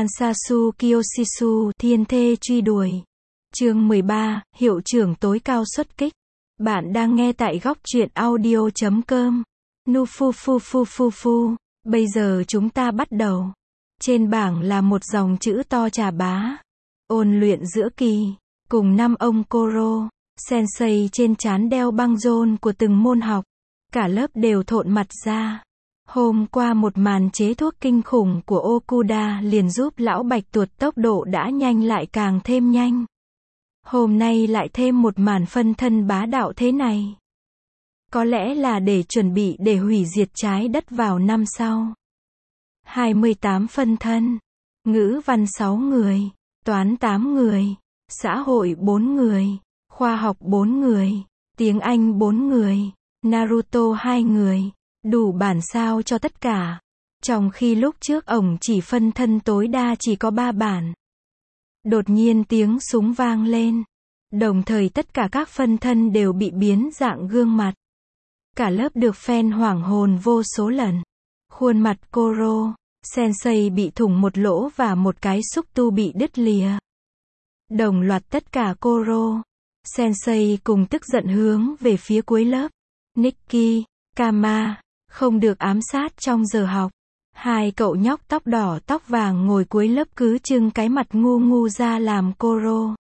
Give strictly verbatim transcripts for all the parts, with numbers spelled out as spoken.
Kansasu Kiyoshisu, thiên thê truy đuổi. Chương mười ba, hiệu trưởng tối cao xuất kích. Bạn đang nghe tại góc truyện audio chấm com. Nu phu phu phu phu phu. Bây giờ chúng ta bắt đầu. Trên bảng là một dòng chữ to trà bá. Ôn luyện giữa kỳ. Cùng năm ông Koro, sensei trên trán đeo băng rôn của từng môn học. Cả lớp đều thộn mặt ra. Hôm qua một màn chế thuốc kinh khủng của Okuda liền giúp lão bạch tuột tốc độ đã nhanh lại càng thêm nhanh. Hôm nay lại thêm một màn phân thân bá đạo thế này. Có lẽ là để chuẩn bị để hủy diệt trái đất vào năm sau. hai mươi tám phân thân. Ngữ văn sáu người. Toán tám người. Xã hội bốn người. Khoa học bốn người. Tiếng Anh bốn người. Naruto hai người. Đủ bản sao cho tất cả. Trong khi lúc trước ổng chỉ phân thân tối đa chỉ có ba bản. Đột nhiên tiếng súng vang lên. Đồng thời tất cả các phân thân đều bị biến dạng gương mặt. Cả lớp được fan hoảng hồn vô số lần. Khuôn mặt Koro, sensei bị thủng một lỗ và một cái xúc tu bị đứt lìa. Đồng loạt tất cả Koro, sensei cùng tức giận hướng về phía cuối lớp. Nikki, Kama, không được ám sát trong giờ học. Hai cậu nhóc tóc đỏ tóc vàng ngồi cuối lớp cứ trưng cái mặt ngu ngu ra làm Koro.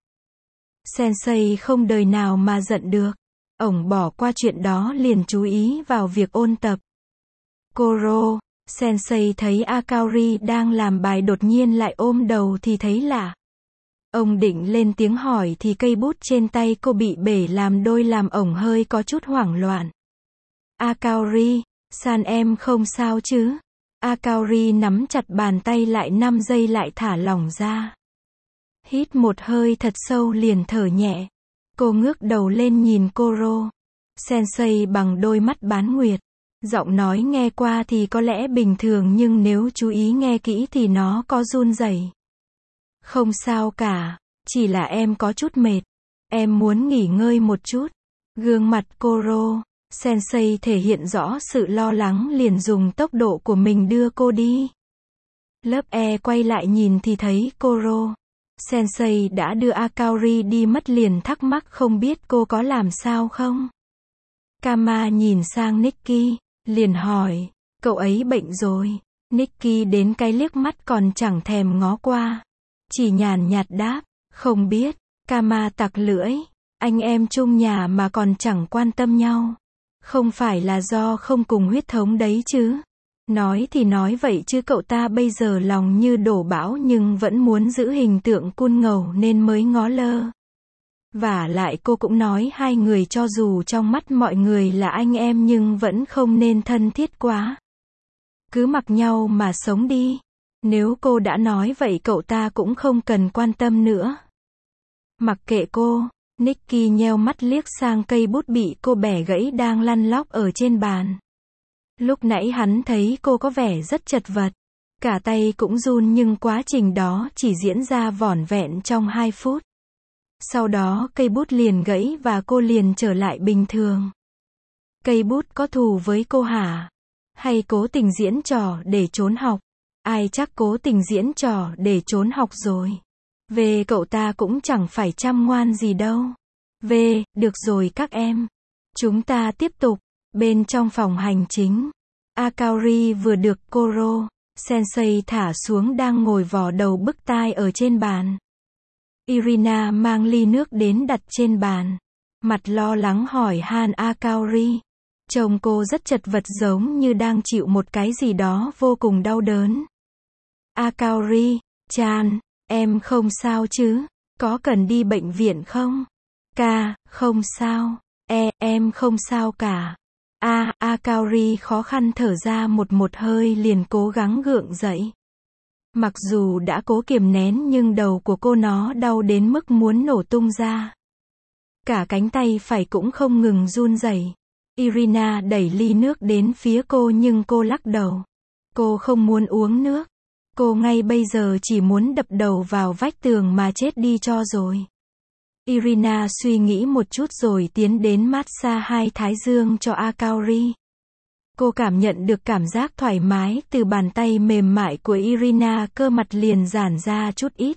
Sensei không đời nào mà giận được. Ổng bỏ qua chuyện đó liền chú ý vào việc ôn tập. Koro, sensei thấy Akaori đang làm bài đột nhiên lại ôm đầu thì thấy lạ. Ông định lên tiếng hỏi thì cây bút trên tay cô bị bể làm đôi làm ổng hơi có chút hoảng loạn. Akaori, san em không sao chứ? Akaori nắm chặt bàn tay lại năm giây lại thả lỏng ra. Hít một hơi thật sâu liền thở nhẹ. Cô ngước đầu lên nhìn Koro. Sensei bằng đôi mắt bán nguyệt. Giọng nói nghe qua thì có lẽ bình thường nhưng nếu chú ý nghe kỹ thì nó có run rẩy. Không sao cả, chỉ là em có chút mệt. Em muốn nghỉ ngơi một chút. Gương mặt Koro, sensei thể hiện rõ sự lo lắng liền dùng tốc độ của mình đưa cô đi. Lớp E quay lại nhìn thì thấy Koro. Sensei đã đưa Akaori đi mất liền thắc mắc không biết cô có làm sao không. Kama nhìn sang Nikki, liền hỏi, cậu ấy bệnh rồi. Nikki đến cái liếc mắt còn chẳng thèm ngó qua. Chỉ nhàn nhạt đáp, không biết. Kama tặc lưỡi, anh em chung nhà mà còn chẳng quan tâm nhau. Không phải là do không cùng huyết thống đấy chứ. Nói thì nói vậy chứ cậu ta bây giờ lòng như đổ bão nhưng vẫn muốn giữ hình tượng cool ngầu nên mới ngó lơ. Vả lại cô cũng nói hai người cho dù trong mắt mọi người là anh em nhưng vẫn không nên thân thiết quá. Cứ mặc nhau mà sống đi. Nếu cô đã nói vậy cậu ta cũng không cần quan tâm nữa. Mặc kệ cô, Nikki nheo mắt liếc sang cây bút bị cô bẻ gãy đang lăn lóc ở trên bàn. Lúc nãy hắn thấy cô có vẻ rất chật vật. Cả tay cũng run nhưng quá trình đó chỉ diễn ra vỏn vẹn trong hai phút. Sau đó cây bút liền gãy và cô liền trở lại bình thường. Cây bút có thù với cô hả? Hay cố tình diễn trò để trốn học? Ai chắc cố tình diễn trò để trốn học rồi. Về cậu ta cũng chẳng phải chăm ngoan gì đâu. Về, được rồi các em. Chúng ta tiếp tục. Bên trong phòng hành chính, Akaori vừa được Koro, sensei thả xuống đang ngồi vò đầu bứt tai ở trên bàn. Irina mang ly nước đến đặt trên bàn. Mặt lo lắng hỏi han Akaori. Trông cô rất chật vật giống như đang chịu một cái gì đó vô cùng đau đớn. Akaori, chan, em không sao chứ? Có cần đi bệnh viện không? Ca, không sao. E, em không sao cả. A, à, Akaori khó khăn thở ra một một hơi liền cố gắng gượng dậy. Mặc dù đã cố kiềm nén nhưng đầu của cô nó đau đến mức muốn nổ tung ra. Cả cánh tay phải cũng không ngừng run rẩy. Irina đẩy ly nước đến phía cô nhưng cô lắc đầu. Cô không muốn uống nước. Cô ngay bây giờ chỉ muốn đập đầu vào vách tường mà chết đi cho rồi. Irina suy nghĩ một chút rồi tiến đến massage hai thái dương cho Akaori. Cô cảm nhận được cảm giác thoải mái từ bàn tay mềm mại của Irina, cơ mặt liền giãn ra chút ít.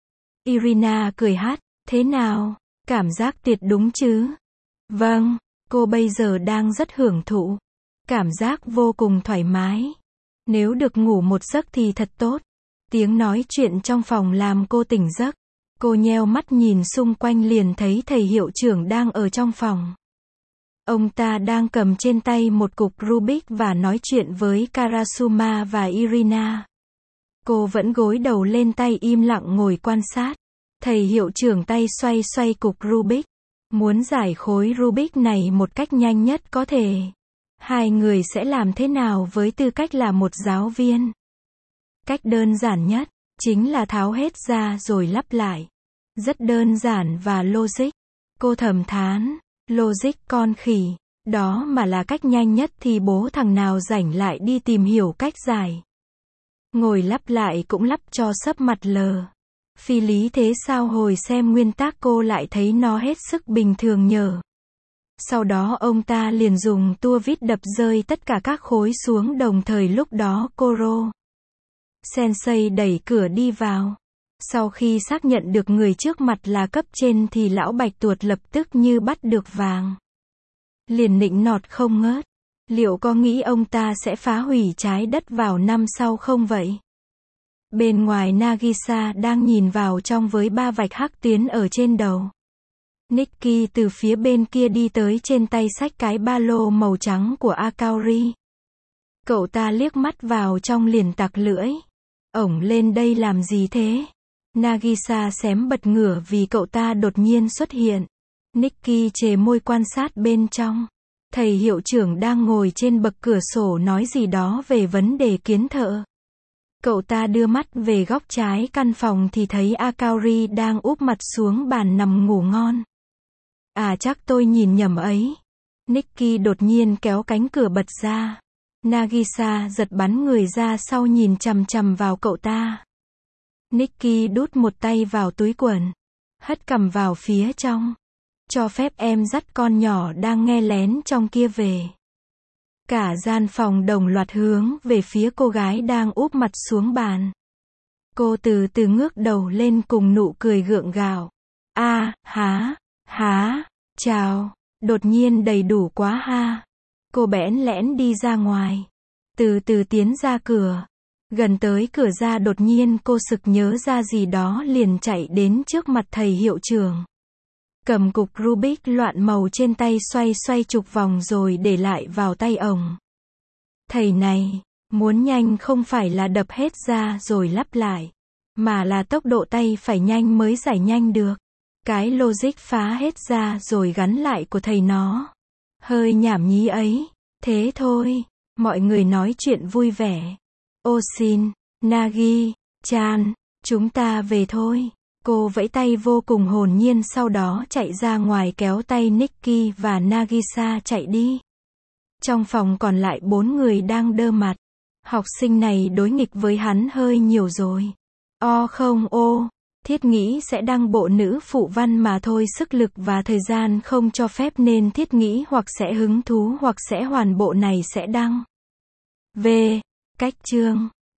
Irina cười hát, thế nào? Cảm giác tuyệt đúng chứ? Vâng, cô bây giờ đang rất hưởng thụ. Cảm giác vô cùng thoải mái. Nếu được ngủ một giấc thì thật tốt. Tiếng nói chuyện trong phòng làm cô tỉnh giấc. Cô nheo mắt nhìn xung quanh liền thấy thầy hiệu trưởng đang ở trong phòng. Ông ta đang cầm trên tay một cục Rubik và nói chuyện với Karasuma và Irina. Cô vẫn gối đầu lên tay im lặng ngồi quan sát. Thầy hiệu trưởng tay xoay xoay cục Rubik. Muốn giải khối Rubik này một cách nhanh nhất có thể. Hai người sẽ làm thế nào với tư cách là một giáo viên? Cách đơn giản nhất, chính là tháo hết ra rồi lắp lại. Rất đơn giản và logic. Cô thầm thán, logic con khỉ. Đó mà là cách nhanh nhất thì bố thằng nào rảnh lại đi tìm hiểu cách giải. Ngồi lắp lại cũng lắp cho sấp mặt lờ. Phi lý thế sao hồi xem nguyên tắc cô lại thấy nó hết sức bình thường nhờ. Sau đó ông ta liền dùng tua vít đập rơi tất cả các khối xuống đồng thời lúc đó Koro Sensei đẩy cửa đi vào. Sau khi xác nhận được người trước mặt là cấp trên thì lão bạch tuột lập tức như bắt được vàng. Liền nịnh nọt không ngớt. Liệu có nghĩ ông ta sẽ phá hủy trái đất vào năm sau không vậy? Bên ngoài Nagisa đang nhìn vào trong với ba vạch hắc tuyến ở trên đầu. Nikki từ phía bên kia đi tới trên tay xách cái ba lô màu trắng của Akaori. Cậu ta liếc mắt vào trong liền tặc lưỡi. Ổng lên đây làm gì thế? Nagisa xém bật ngửa vì cậu ta đột nhiên xuất hiện. Nikki chề môi quan sát bên trong. Thầy hiệu trưởng đang ngồi trên bậc cửa sổ nói gì đó về vấn đề kiến thợ. Cậu ta đưa mắt về góc trái căn phòng thì thấy Akaori đang úp mặt xuống bàn nằm ngủ ngon. À chắc tôi nhìn nhầm ấy. Nikki đột nhiên kéo cánh cửa bật ra. Nagisa giật bắn người ra sau nhìn chằm chằm vào cậu ta. Nikki đút một tay vào túi quần. Hất cằm vào phía trong. Cho phép em dắt con nhỏ đang nghe lén trong kia về. Cả gian phòng đồng loạt hướng về phía cô gái đang úp mặt xuống bàn. Cô từ từ ngước đầu lên cùng nụ cười gượng gạo. A, há, há, chào, đột nhiên đầy đủ quá ha. Cô bẽn lẽn đi ra ngoài. Từ từ tiến ra cửa. Gần tới cửa ra đột nhiên cô sực nhớ ra gì đó liền chạy đến trước mặt thầy hiệu trưởng. Cầm cục Rubik loạn màu trên tay xoay xoay chục vòng rồi để lại vào tay ổng. Thầy này, muốn nhanh không phải là đập hết ra rồi lắp lại, mà là tốc độ tay phải nhanh mới giải nhanh được. Cái logic phá hết ra rồi gắn lại của thầy nó. Hơi nhảm nhí ấy, thế thôi, mọi người nói chuyện vui vẻ. Ô xin, Nagi, Chan, chúng ta về thôi. Cô vẫy tay vô cùng hồn nhiên sau đó chạy ra ngoài kéo tay Nikki và Nagisa chạy đi. Trong phòng còn lại bốn người đang đơ mặt. Học sinh này đối nghịch với hắn hơi nhiều rồi. O không ô, thiết nghĩ sẽ đăng bộ nữ phụ văn mà thôi sức lực và thời gian không cho phép nên thiết nghĩ hoặc sẽ hứng thú hoặc sẽ hoàn bộ này sẽ đăng. V. Cách chương